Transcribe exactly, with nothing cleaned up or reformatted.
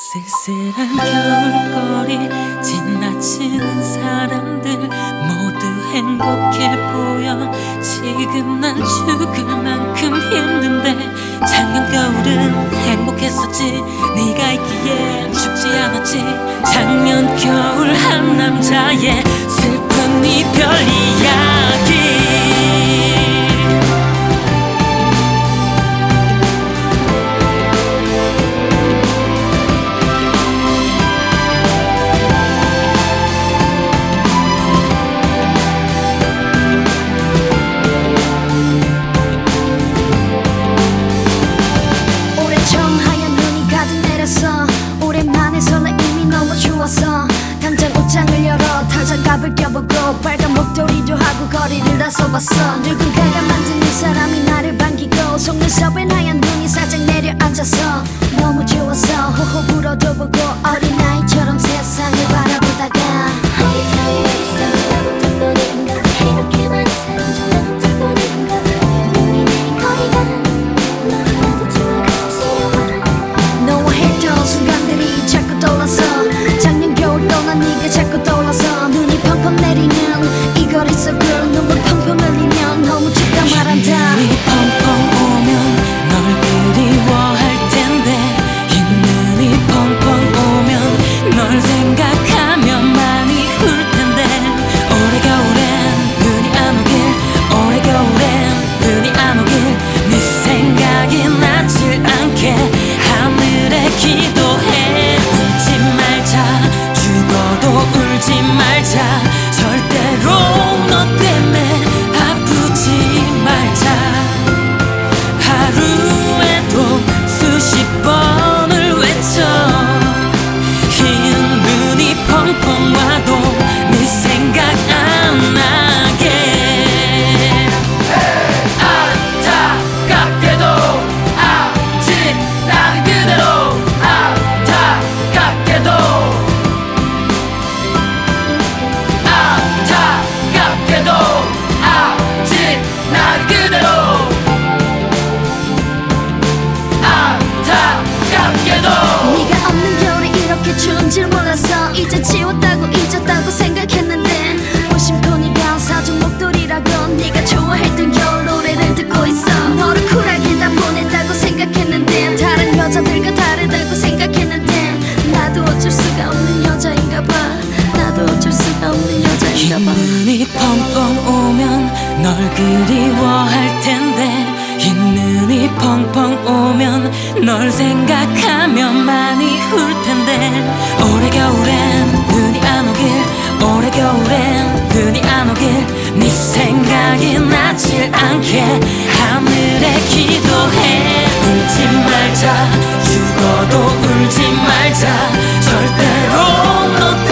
쓸쓸한 겨울거리 지나치는 사람들 모두 행복해 보여. 지금 난 죽을 만큼 힘든데 작년 겨울은 행복했었지. 네가 있기에 죽지 않았지. 작년 겨울 한 남자의 슬픈 이별 이야기. 당장 옷장을 열어 털장갑을 껴보고 빨간 목도리도 하고 거리를 나서봤어. 누군가가 만든 이 사람이 나를 반기고 속눈썹엔 하얀 눈이 살짝 내려앉아서 너무 좋았어. 호호 불어도 보고 어린아이처럼 세상을 바라보다가 너와 했던 순간들이 자꾸 떠올라서 난 네가 자꾸 떠올라서 눈이 펑펑 내리는 이 거리 속을 눈물 펑펑 흘리면 너무 춥다 말한다. 눈이 펑펑 오면 널 그리워할 텐데 이 눈이 펑펑 오면 널 생각하면 많이 울 텐데 올해 겨울엔 눈이 안 오길, 올해 겨울엔 눈이 안 오길. 네 생각이 나질 않게 하늘에 기도해. 울지 말자, 울지 말자. 절대로 너 때문에 아프지 말자. 하루에도 수십 번을 외쳐. 흰 눈이 펑펑 와도 네 생각 안 나게. 안타깝게도 아직 난 그대로. 안타깝게도 아직 난 그대로. 안타깝게도 네가 없는 겨울이 이렇게 추운 줄 몰랐어. 이제 지웠다고 잊었다고 생각했는데 무심코니가 사준 목도리라고 네가 좋아했던 겨울 노래를 듣고 있어. 너를 쿨하게 다 보냈다고 생각했는데 다른 여자들과 다르다고 생각했는데 나도 어쩔 수가 없는 여자인가봐. 나도 어쩔 수가 없는 여자인가봐. 흰 눈이 펑펑 오면 널 그리워할 텐데 흰 눈이 펑펑 오면 널 생각하면 많이 울 텐데 올해 겨울엔 눈이 안 오길, 올해 겨울엔 눈이 안 오길. 네 생각이 나질 않게 하늘에 기도해. 울지 말자, 죽어도 울지 말자. 절대로 너